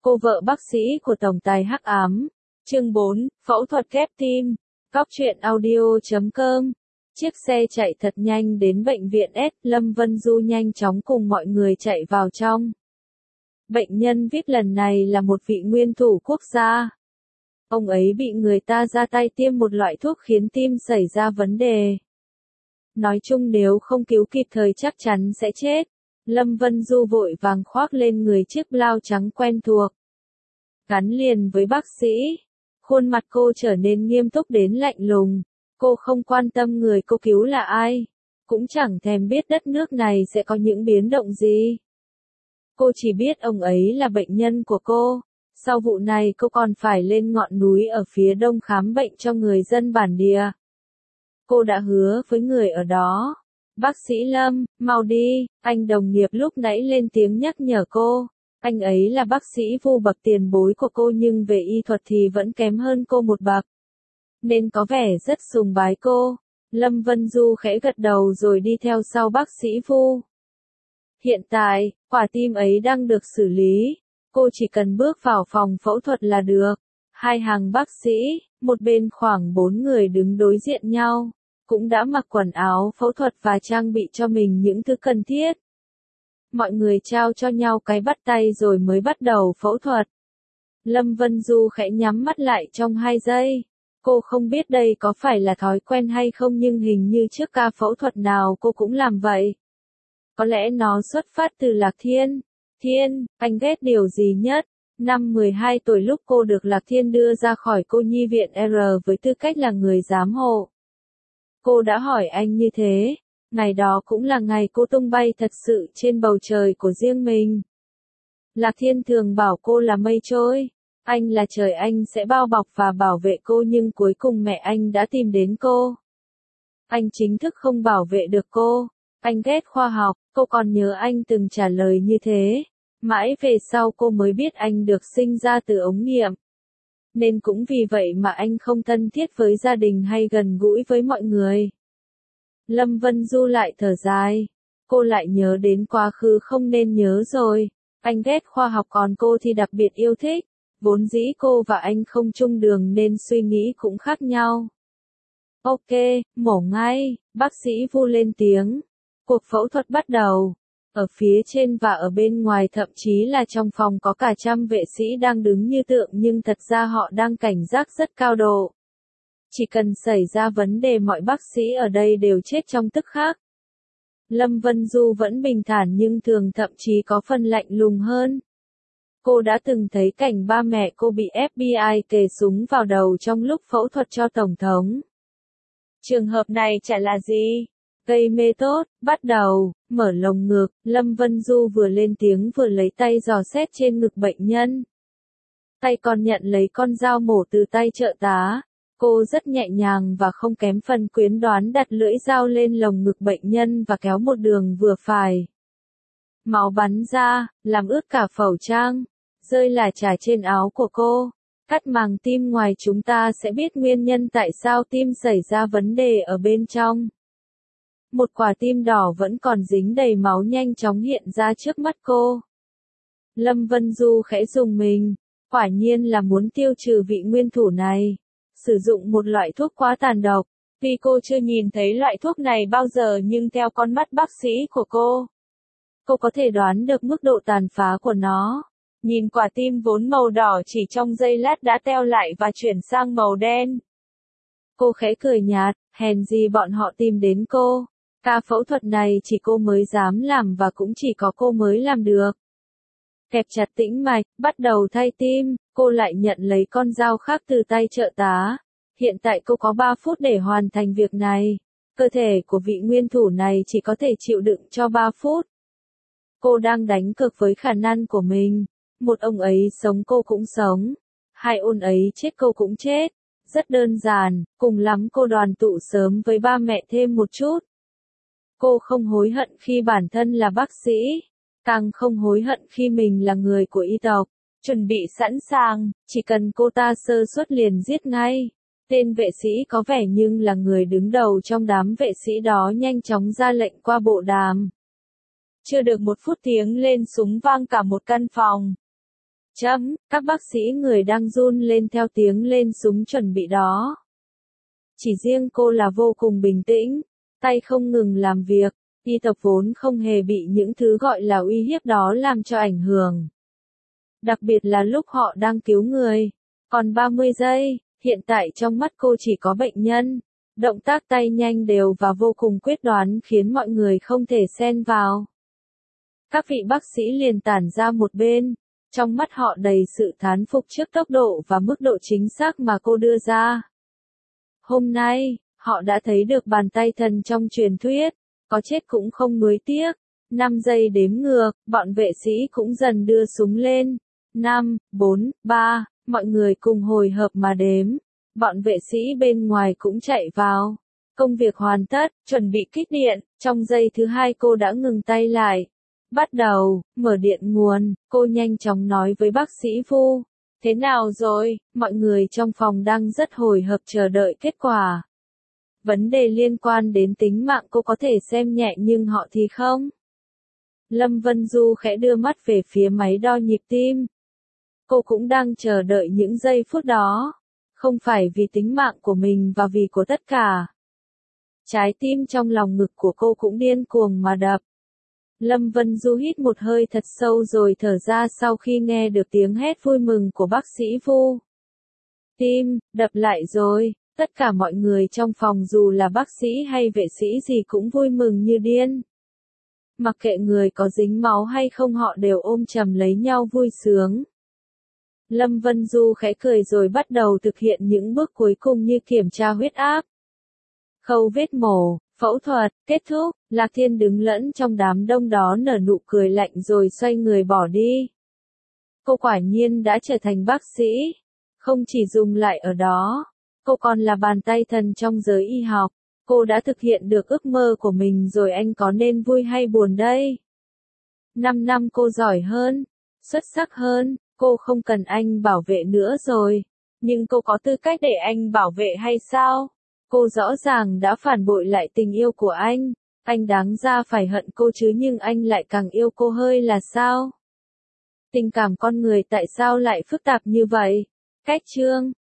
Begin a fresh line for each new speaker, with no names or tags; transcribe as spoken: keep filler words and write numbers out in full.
Cô vợ bác sĩ của tổng tài hắc ám. Chương bốn, phẫu thuật ghép tim. Góc truyện audio chấm com. Chiếc xe chạy thật nhanh đến bệnh viện S, Lâm Vân Du nhanh chóng cùng mọi người chạy vào trong. Bệnh nhân vê i pê lần này là một vị nguyên thủ quốc gia. Ông ấy bị người ta ra tay tiêm một loại thuốc khiến tim xảy ra vấn đề. Nói chung nếu không cứu kịp thời chắc chắn sẽ chết. Lâm Vân Du vội vàng khoác lên người chiếc blau trắng quen thuộc. Gắn liền với bác sĩ. Khuôn mặt cô trở nên nghiêm túc đến lạnh lùng. Cô không quan tâm người cô cứu là ai. Cũng chẳng thèm biết đất nước này sẽ có những biến động gì. Cô chỉ biết ông ấy là bệnh nhân của cô. Sau vụ này cô còn phải lên ngọn núi ở phía đông khám bệnh cho người dân bản địa. Cô đã hứa với người ở đó. Bác sĩ Lâm, mau đi, anh đồng nghiệp lúc nãy lên tiếng nhắc nhở cô. Anh ấy là bác sĩ Vu bậc tiền bối của cô nhưng về y thuật thì vẫn kém hơn cô một bậc. Nên có vẻ rất sùng bái cô. Lâm Vân Du khẽ gật đầu rồi đi theo sau bác sĩ Vu. Hiện tại, quả tim ấy đang được xử lý. Cô chỉ cần bước vào phòng phẫu thuật là được. Hai hàng bác sĩ, một bên khoảng bốn người đứng đối diện nhau, cũng đã mặc quần áo phẫu thuật và trang bị cho mình những thứ cần thiết. Mọi người trao cho nhau cái bắt tay rồi mới bắt đầu phẫu thuật. Lâm Vân Du khẽ nhắm mắt lại trong hai giây. Cô không biết đây có phải là thói quen hay không nhưng hình như trước ca phẫu thuật nào cô cũng làm vậy. Có lẽ nó xuất phát từ Lạc Thiên. Thiên, anh ghét điều gì nhất? Năm mười hai tuổi lúc cô được Lạc Thiên đưa ra khỏi cô nhi viện R với tư cách là người giám hộ. Cô đã hỏi anh như thế. Ngày đó cũng là ngày cô tung bay thật sự trên bầu trời của riêng mình. Lạc Thiên thường bảo cô là mây trôi. Anh là trời, anh sẽ bao bọc và bảo vệ cô nhưng cuối cùng mẹ anh đã tìm đến cô. Anh chính thức không bảo vệ được cô. Anh ghét khoa học, cô còn nhớ anh từng trả lời như thế. Mãi về sau cô mới biết anh được sinh ra từ ống nghiệm. Nên cũng vì vậy mà anh không thân thiết với gia đình hay gần gũi với mọi người. Lâm Vân Du lại thở dài. Cô lại nhớ đến quá khứ không nên nhớ rồi. Anh ghét khoa học còn cô thì đặc biệt yêu thích. Vốn dĩ cô và anh không chung đường nên suy nghĩ cũng khác nhau. Ok, mổ ngay, bác sĩ Vu lên tiếng. Cuộc phẫu thuật bắt đầu. Ở phía trên và ở bên ngoài thậm chí là trong phòng có cả trăm vệ sĩ đang đứng như tượng nhưng thật ra họ đang cảnh giác rất cao độ. Chỉ cần xảy ra vấn đề mọi bác sĩ ở đây đều chết trong tức khắc. Lâm Vân Du vẫn bình thản nhưng thường thậm chí có phần lạnh lùng hơn. Cô đã từng thấy cảnh ba mẹ cô bị F B I kề súng vào đầu trong lúc phẫu thuật cho Tổng thống. Trường hợp này chả là gì. Gây mê tốt, bắt đầu, mở lồng ngực, Lâm Vân Du vừa lên tiếng vừa lấy tay dò xét trên ngực bệnh nhân. Tay còn nhận lấy con dao mổ từ tay trợ tá. Cô rất nhẹ nhàng và không kém phần quyến đoán đặt lưỡi dao lên lồng ngực bệnh nhân và kéo một đường vừa phải. Máu bắn ra, làm ướt cả khẩu trang, rơi lả chả trên áo của cô. Cắt màng tim ngoài chúng ta sẽ biết nguyên nhân tại sao tim xảy ra vấn đề ở bên trong. Một quả tim đỏ vẫn còn dính đầy máu nhanh chóng hiện ra trước mắt cô. Lâm Vân Du khẽ rùng mình, quả nhiên là muốn tiêu trừ vị nguyên thủ này. Sử dụng một loại thuốc quá tàn độc. Tuy cô chưa nhìn thấy loại thuốc này bao giờ nhưng theo con mắt bác sĩ của cô, cô có thể đoán được mức độ tàn phá của nó. Nhìn quả tim vốn màu đỏ chỉ trong giây lát đã teo lại và chuyển sang màu đen. Cô khẽ cười nhạt, hèn gì bọn họ tìm đến cô. Ca phẫu thuật này chỉ cô mới dám làm và cũng chỉ có cô mới làm được. Kẹp chặt tĩnh mạch, bắt đầu thay tim, cô lại nhận lấy con dao khác từ tay trợ tá. Hiện tại cô có ba phút để hoàn thành việc này. Cơ thể của vị nguyên thủ này chỉ có thể chịu đựng cho ba phút. Cô đang đánh cược với khả năng của mình. Một ông ấy sống cô cũng sống. Hai ông ấy chết cô cũng chết. Rất đơn giản, cùng lắm cô đoàn tụ sớm với ba mẹ thêm một chút. Cô không hối hận khi bản thân là bác sĩ. Càng không hối hận khi mình là người của y tộc. Chuẩn bị sẵn sàng, chỉ cần cô ta sơ suất liền giết ngay. Tên vệ sĩ có vẻ nhưng là người đứng đầu trong đám vệ sĩ đó nhanh chóng ra lệnh qua bộ đàm. Chưa được một phút tiếng lên súng vang cả một căn phòng. Chấm, các bác sĩ người đang run lên theo tiếng lên súng chuẩn bị đó. Chỉ riêng cô là vô cùng bình tĩnh, tay không ngừng làm việc, y tập vốn không hề bị những thứ gọi là uy hiếp đó làm cho ảnh hưởng. Đặc biệt là lúc họ đang cứu người. Còn ba mươi giây, hiện tại trong mắt cô chỉ có bệnh nhân. Động tác tay nhanh đều và vô cùng quyết đoán khiến mọi người không thể xen vào. Các vị bác sĩ liền tản ra một bên, trong mắt họ đầy sự thán phục trước tốc độ và mức độ chính xác mà cô đưa ra. Hôm nay, họ đã thấy được bàn tay thần trong truyền thuyết, có chết cũng không nuối tiếc. năm giây đếm ngược, bọn vệ sĩ cũng dần đưa súng lên. năm, bốn, ba, mọi người cùng hồi hợp mà đếm. Bọn vệ sĩ bên ngoài cũng chạy vào. Công việc hoàn tất, chuẩn bị kích điện, trong giây thứ hai cô đã ngừng tay lại. Bắt đầu, mở điện nguồn, cô nhanh chóng nói với bác sĩ Vu. Thế nào rồi, mọi người trong phòng đang rất hồi hộp chờ đợi kết quả. Vấn đề liên quan đến tính mạng cô có thể xem nhẹ nhưng họ thì không. Lâm Vân Du khẽ đưa mắt về phía máy đo nhịp tim. Cô cũng đang chờ đợi những giây phút đó. Không phải vì tính mạng của mình và vì của tất cả. Trái tim trong lòng ngực của cô cũng điên cuồng mà đập. Lâm Vân Du hít một hơi thật sâu rồi thở ra sau khi nghe được tiếng hét vui mừng của bác sĩ Vu. Tim, đập lại rồi, tất cả mọi người trong phòng dù là bác sĩ hay vệ sĩ gì cũng vui mừng như điên. Mặc kệ người có dính máu hay không họ đều ôm chầm lấy nhau vui sướng. Lâm Vân Du khẽ cười rồi bắt đầu thực hiện những bước cuối cùng như kiểm tra huyết áp. Khâu vết mổ, phẫu thuật, kết thúc, Lạc Thiên đứng lẫn trong đám đông đó nở nụ cười lạnh rồi xoay người bỏ đi. Cô quả nhiên đã trở thành bác sĩ. Không chỉ dùng lại ở đó, cô còn là bàn tay thần trong giới y học. Cô đã thực hiện được ước mơ của mình rồi anh có nên vui hay buồn đây? Năm năm cô giỏi hơn, xuất sắc hơn, cô không cần anh bảo vệ nữa rồi. Nhưng cô có tư cách để anh bảo vệ hay sao? Cô rõ ràng đã phản bội lại tình yêu của anh. Anh đáng ra phải hận cô chứ nhưng anh lại càng yêu cô hơi là sao? Tình cảm con người tại sao lại phức tạp như vậy? Cách chương